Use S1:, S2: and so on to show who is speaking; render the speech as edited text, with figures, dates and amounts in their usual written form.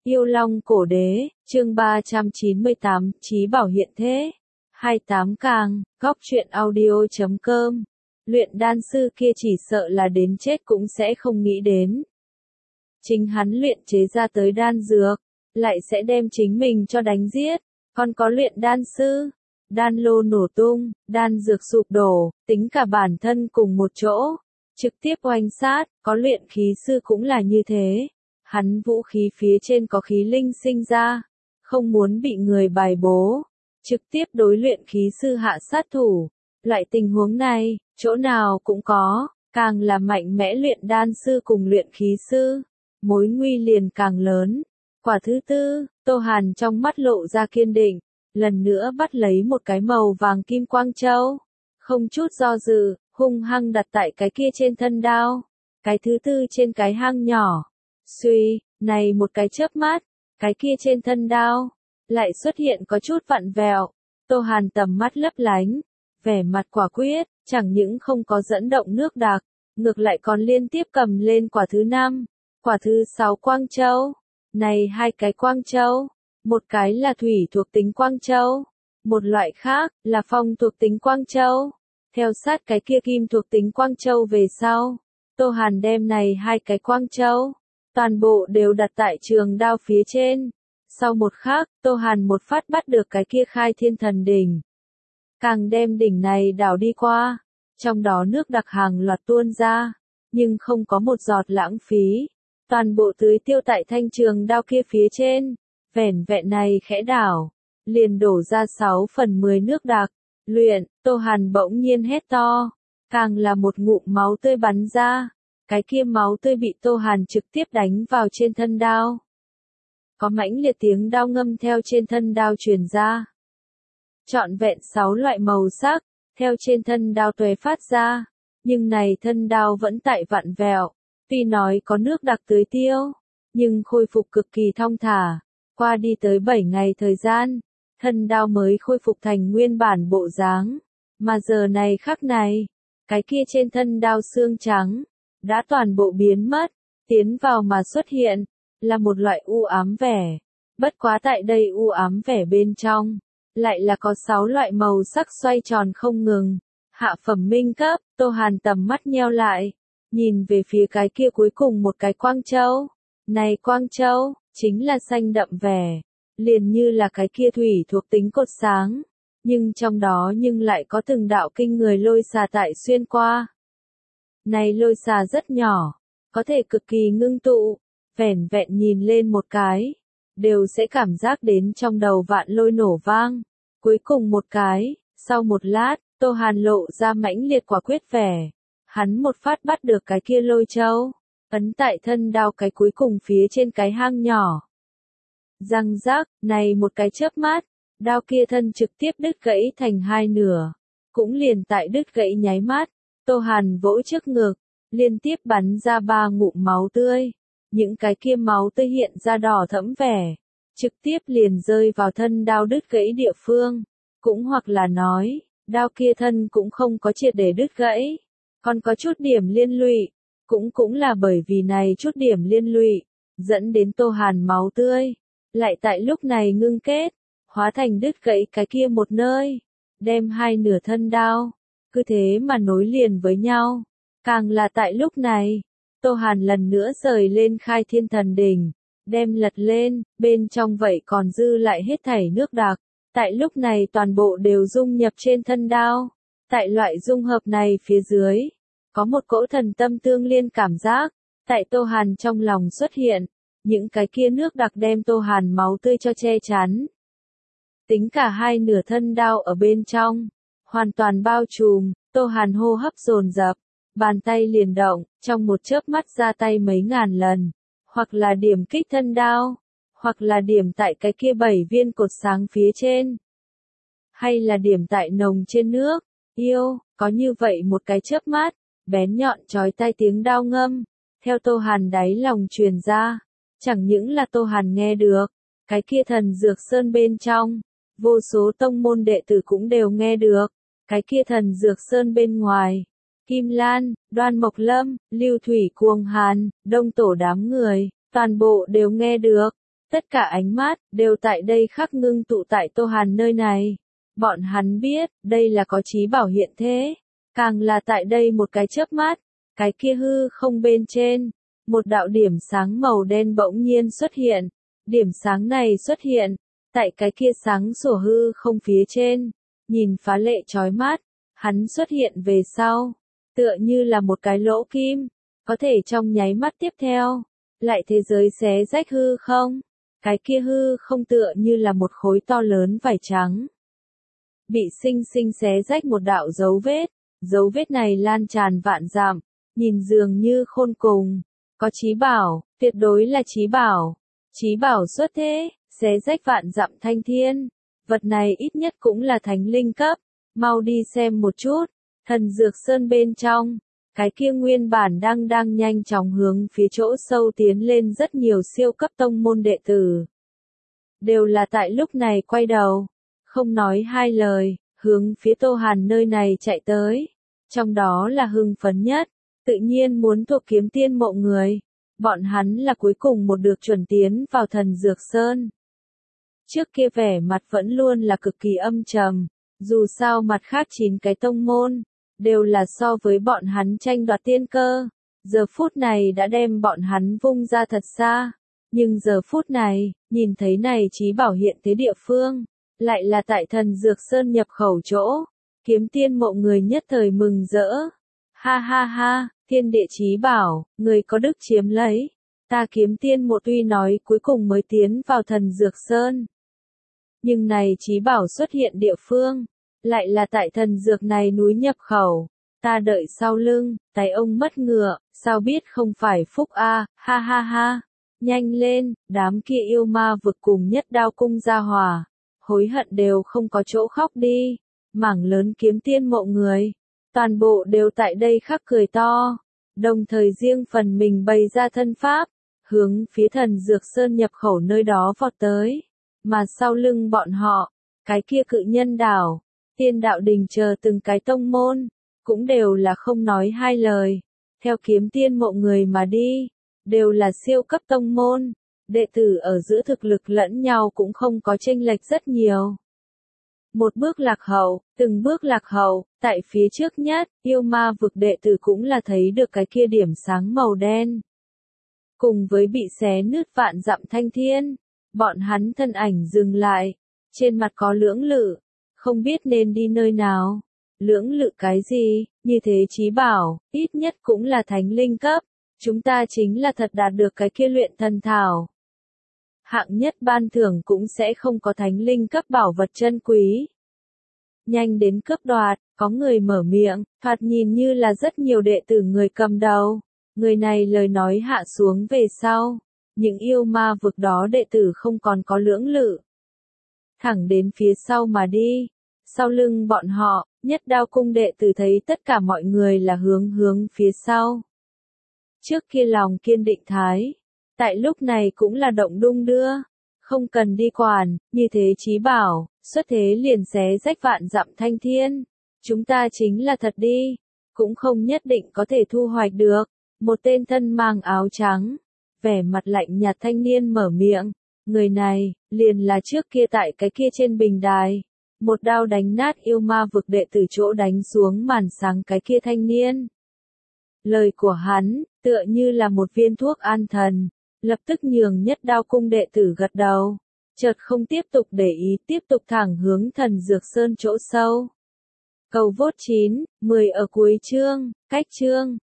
S1: Yêu Long Cổ Đế, chương 398, Chí Bảo Hiện Thế. 28 càng, góc truyện audio.com. Luyện đan sư kia chỉ sợ là đến chết cũng sẽ không nghĩ đến. Chính hắn luyện chế ra tới đan dược, lại sẽ đem chính mình cho đánh giết. Còn có luyện đan sư, đan lô nổ tung, đan dược sụp đổ, tính cả bản thân cùng một chỗ, trực tiếp oanh sát, có luyện khí sư cũng là như thế. Hắn vũ khí phía trên có khí linh sinh ra, không muốn bị người bài bố, trực tiếp đối luyện khí sư hạ sát thủ. Loại tình huống này, chỗ nào cũng có, càng là mạnh mẽ luyện đan sư cùng luyện khí sư, mối nguy liền càng lớn. Quả thứ tư, Tô Hàn trong mắt lộ ra kiên định, lần nữa bắt lấy một cái màu vàng kim quang châu, không chút do dự, hung hăng đặt tại cái kia trên thân đao, cái thứ tư trên cái hang nhỏ. Suy, này một cái chớp mắt, cái kia trên thân đao, lại xuất hiện có chút vặn vẹo. Tô Hàn tầm mắt lấp lánh, vẻ mặt quả quyết, chẳng những không có dẫn động nước đặc, ngược lại còn liên tiếp cầm lên quả thứ 5, quả thứ 6 quang châu. Này hai cái quang châu, một cái là thủy thuộc tính quang châu, một loại khác là phong thuộc tính quang châu. Theo sát cái kia kim thuộc tính quang châu về sau, Tô Hàn đem này hai cái quang châu, toàn bộ đều đặt tại trường đao phía trên. Sau một khắc, Tô Hàn một phát bắt được cái kia khai thiên thần đỉnh. Càng đem đỉnh này đảo đi qua, trong đó nước đặc hàng loạt tuôn ra, nhưng không có một giọt lãng phí. Toàn bộ tưới tiêu tại thanh trường đao kia phía trên, vẻn vẹn này khẽ đảo, liền đổ ra 6/10 nước đặc. Luyện, Tô Hàn bỗng nhiên hét to, càng là một ngụm máu tươi bắn ra. Cái kia máu tươi bị Tô Hàn trực tiếp đánh vào trên thân đao. Có mãnh liệt tiếng đao ngâm theo trên thân đao truyền ra. Trọn vẹn 6 loại màu sắc, theo trên thân đao tuế phát ra, nhưng này thân đao vẫn tại vặn vẹo. Tuy nói có nước đặc tưới tiêu, nhưng khôi phục cực kỳ thong thả. Qua đi tới 7 ngày thời gian, thân đao mới khôi phục thành nguyên bản bộ dáng. Mà giờ này khắc này, cái kia trên thân đao xương trắng đã toàn bộ biến mất, tiến vào mà xuất hiện là một loại u ám vẻ. Bất quá tại đây u ám vẻ bên trong, lại là có 6 loại màu sắc xoay tròn không ngừng. Hạ phẩm minh cấp, Tô Hàn tầm mắt nheo lại, nhìn về phía cái kia cuối cùng một cái quang châu. Này quang châu, chính là xanh đậm vẻ, liền như là cái kia thủy thuộc tính cột sáng, nhưng trong đó nhưng lại có từng đạo kinh người lôi xà tại xuyên qua. Này lôi xà rất nhỏ, có thể cực kỳ ngưng tụ, vẻn vẹn nhìn lên một cái, đều sẽ cảm giác đến trong đầu vạn lôi nổ vang. Cuối cùng một cái, sau một lát, Tô Hàn lộ ra mãnh liệt quả quyết vẻ. Hắn một phát bắt được cái kia lôi châu, ấn tại thân đao cái cuối cùng phía trên cái hang nhỏ. Răng rác, này một cái chớp mắt, đao kia thân trực tiếp đứt gãy thành hai nửa. Cũng liền tại đứt gãy nháy mắt, Tô Hàn vỗ trước ngực, liên tiếp bắn ra 3 ngụm máu tươi. Những cái kia máu tươi hiện ra đỏ thẫm vẻ, trực tiếp liền rơi vào thân đao đứt gãy địa phương. Cũng hoặc là nói, đao kia thân cũng không có triệt để đứt gãy, còn có chút điểm liên lụy. Cũng là bởi vì này chút điểm liên lụy, dẫn đến Tô Hàn máu tươi, lại tại lúc này ngưng kết, hóa thành đứt gãy cái kia một nơi, đem hai nửa thân đao, cứ thế mà nối liền với nhau. Càng là tại lúc này, Tô Hàn lần nữa rời lên khai thiên thần đỉnh, đem lật lên, bên trong vậy còn dư lại hết thảy nước đặc, tại lúc này toàn bộ đều dung nhập trên thân đao. Tại loại dung hợp này phía dưới, có một cỗ thần tâm tương liên cảm giác, tại Tô Hàn trong lòng xuất hiện, những cái kia nước đặc đem Tô Hàn máu tươi cho che chắn. Tính cả hai nửa thân đao ở bên trong, hoàn toàn bao trùm. Tô Hàn hô hấp dồn dập, bàn tay liền động, trong một chớp mắt ra tay mấy ngàn lần, hoặc là điểm kích thân đao, hoặc là điểm tại cái kia 7 viên cột sáng phía trên, hay là điểm tại nồng trên nước. Yêu, có như vậy một cái chớp mắt, bén nhọn chói tai tiếng đao ngâm, theo Tô Hàn đáy lòng truyền ra, chẳng những là Tô Hàn nghe được, cái kia thần dược sơn bên trong, vô số tông môn đệ tử cũng đều nghe được, cái kia thần dược sơn bên ngoài, Kim Lan, Đoan Mộc Lâm, Lưu Thủy Cuồng Hàn, Đông Tổ đám người, toàn bộ đều nghe được. Tất cả ánh mắt đều tại đây khắc ngưng tụ tại Tô Hàn nơi này. Bọn hắn biết, đây là có Chí Bảo hiện thế. Càng là tại đây một cái chớp mắt, cái kia hư không bên trên, một đạo điểm sáng màu đen bỗng nhiên xuất hiện. Điểm sáng này xuất hiện, tại cái kia sáng sủa hư không phía trên, nhìn phá lệ chói mắt, hắn xuất hiện về sau, tựa như là một cái lỗ kim, có thể trong nháy mắt tiếp theo, lại thế giới xé rách hư không, cái kia hư không tựa như là một khối to lớn vải trắng. Bị sinh sinh xé rách một đạo dấu vết này lan tràn vạn dặm, nhìn dường như khôn cùng, có Chí Bảo, tuyệt đối là Chí Bảo xuất thế, xé rách vạn dặm thanh thiên, vật này ít nhất cũng là thánh linh cấp, mau đi xem một chút, Thần Dược Sơn bên trong, cái kia nguyên bản đang nhanh chóng hướng phía chỗ sâu tiến lên rất nhiều siêu cấp tông môn đệ tử. Đều là tại lúc này quay đầu, không nói hai lời, hướng phía Tô Hàn nơi này chạy tới, trong đó là hưng phấn nhất, tự nhiên muốn thuộc Kiếm Tiên Mộ người. Bọn hắn là cuối cùng một được chuẩn tiến vào Thần Dược Sơn. Trước kia vẻ mặt vẫn luôn là cực kỳ âm trầm, dù sao mặt khác 9 cái tông môn, đều là so với bọn hắn tranh đoạt tiên cơ, giờ phút này đã đem bọn hắn vung ra thật xa, nhưng giờ phút này, nhìn thấy này Chí Bảo hiện thế địa phương, lại là tại Thần Dược Sơn nhập khẩu chỗ, Kiếm Tiên Mộ người nhất thời mừng rỡ, ha ha ha. Thiên địa Chí Bảo, người có đức chiếm lấy. Ta Kiếm Tiên Mộ tuy nói cuối cùng mới tiến vào Thần Dược Sơn. Nhưng này Chí Bảo xuất hiện địa phương, lại là tại thần dược này núi nhập khẩu. Ta đợi sau lưng, tay ông mất ngựa, sao biết không phải phúc a, ha ha ha. Nhanh lên, đám kia yêu ma vực cùng Nhất Đao cung gia hòa. Hối hận đều không có chỗ khóc đi. Mảng lớn Kiếm Tiên Mộ người. Toàn bộ đều tại đây khắc cười to, đồng thời riêng phần mình bày ra thân pháp, hướng phía Thần Dược Sơn nhập khẩu nơi đó vọt tới, mà sau lưng bọn họ, cái kia Cự Nhân Đảo, Tiên Đạo Đình chờ từng cái tông môn, cũng đều là không nói hai lời, theo Kiếm Tiên Mộ người mà đi, đều là siêu cấp tông môn, đệ tử ở giữa thực lực lẫn nhau cũng không có chênh lệch rất nhiều. Một bước lạc hậu, từng bước lạc hậu, tại phía trước nhất, yêu ma vực đệ tử cũng là thấy được cái kia điểm sáng màu đen. Cùng với bị xé nứt vạn dặm thanh thiên, bọn hắn thân ảnh dừng lại, trên mặt có lưỡng lự, không biết nên đi nơi nào. Lưỡng lự cái gì, như thế Chí Bảo, ít nhất cũng là thánh linh cấp, chúng ta chính là thật đạt được cái kia luyện thần thảo. Hạng nhất ban thưởng cũng sẽ không có thánh linh cấp bảo vật chân quý. Nhanh đến cướp đoạt, có người mở miệng, thoạt nhìn như là rất nhiều đệ tử người cầm đầu. Người này lời nói hạ xuống về sau, những yêu ma vực đó đệ tử không còn có lưỡng lự. Thẳng đến phía sau mà đi, sau lưng bọn họ, Nhất Đao cung đệ tử thấy tất cả mọi người là hướng phía sau. Trước kia lòng kiên định thái, tại lúc này cũng là động đung đưa, không cần đi quản, như thế Chí Bảo, xuất thế liền xé rách vạn dặm thanh thiên, chúng ta chính là thật đi, cũng không nhất định có thể thu hoạch được. Một tên thân mang áo trắng, vẻ mặt lạnh nhạt thanh niên mở miệng, người này, liền là trước kia tại cái kia trên bình đài, một đao đánh nát yêu ma vực đệ tử chỗ đánh xuống màn sáng cái kia thanh niên. Lời của hắn, tựa như là một viên thuốc an thần, lập tức nhường Nhất Đao cung đệ tử gật đầu, chợt không tiếp tục để ý tiếp tục thẳng hướng Thần Dược Sơn chỗ sâu. Cầu vote 9, 10 ở cuối chương, cách chương.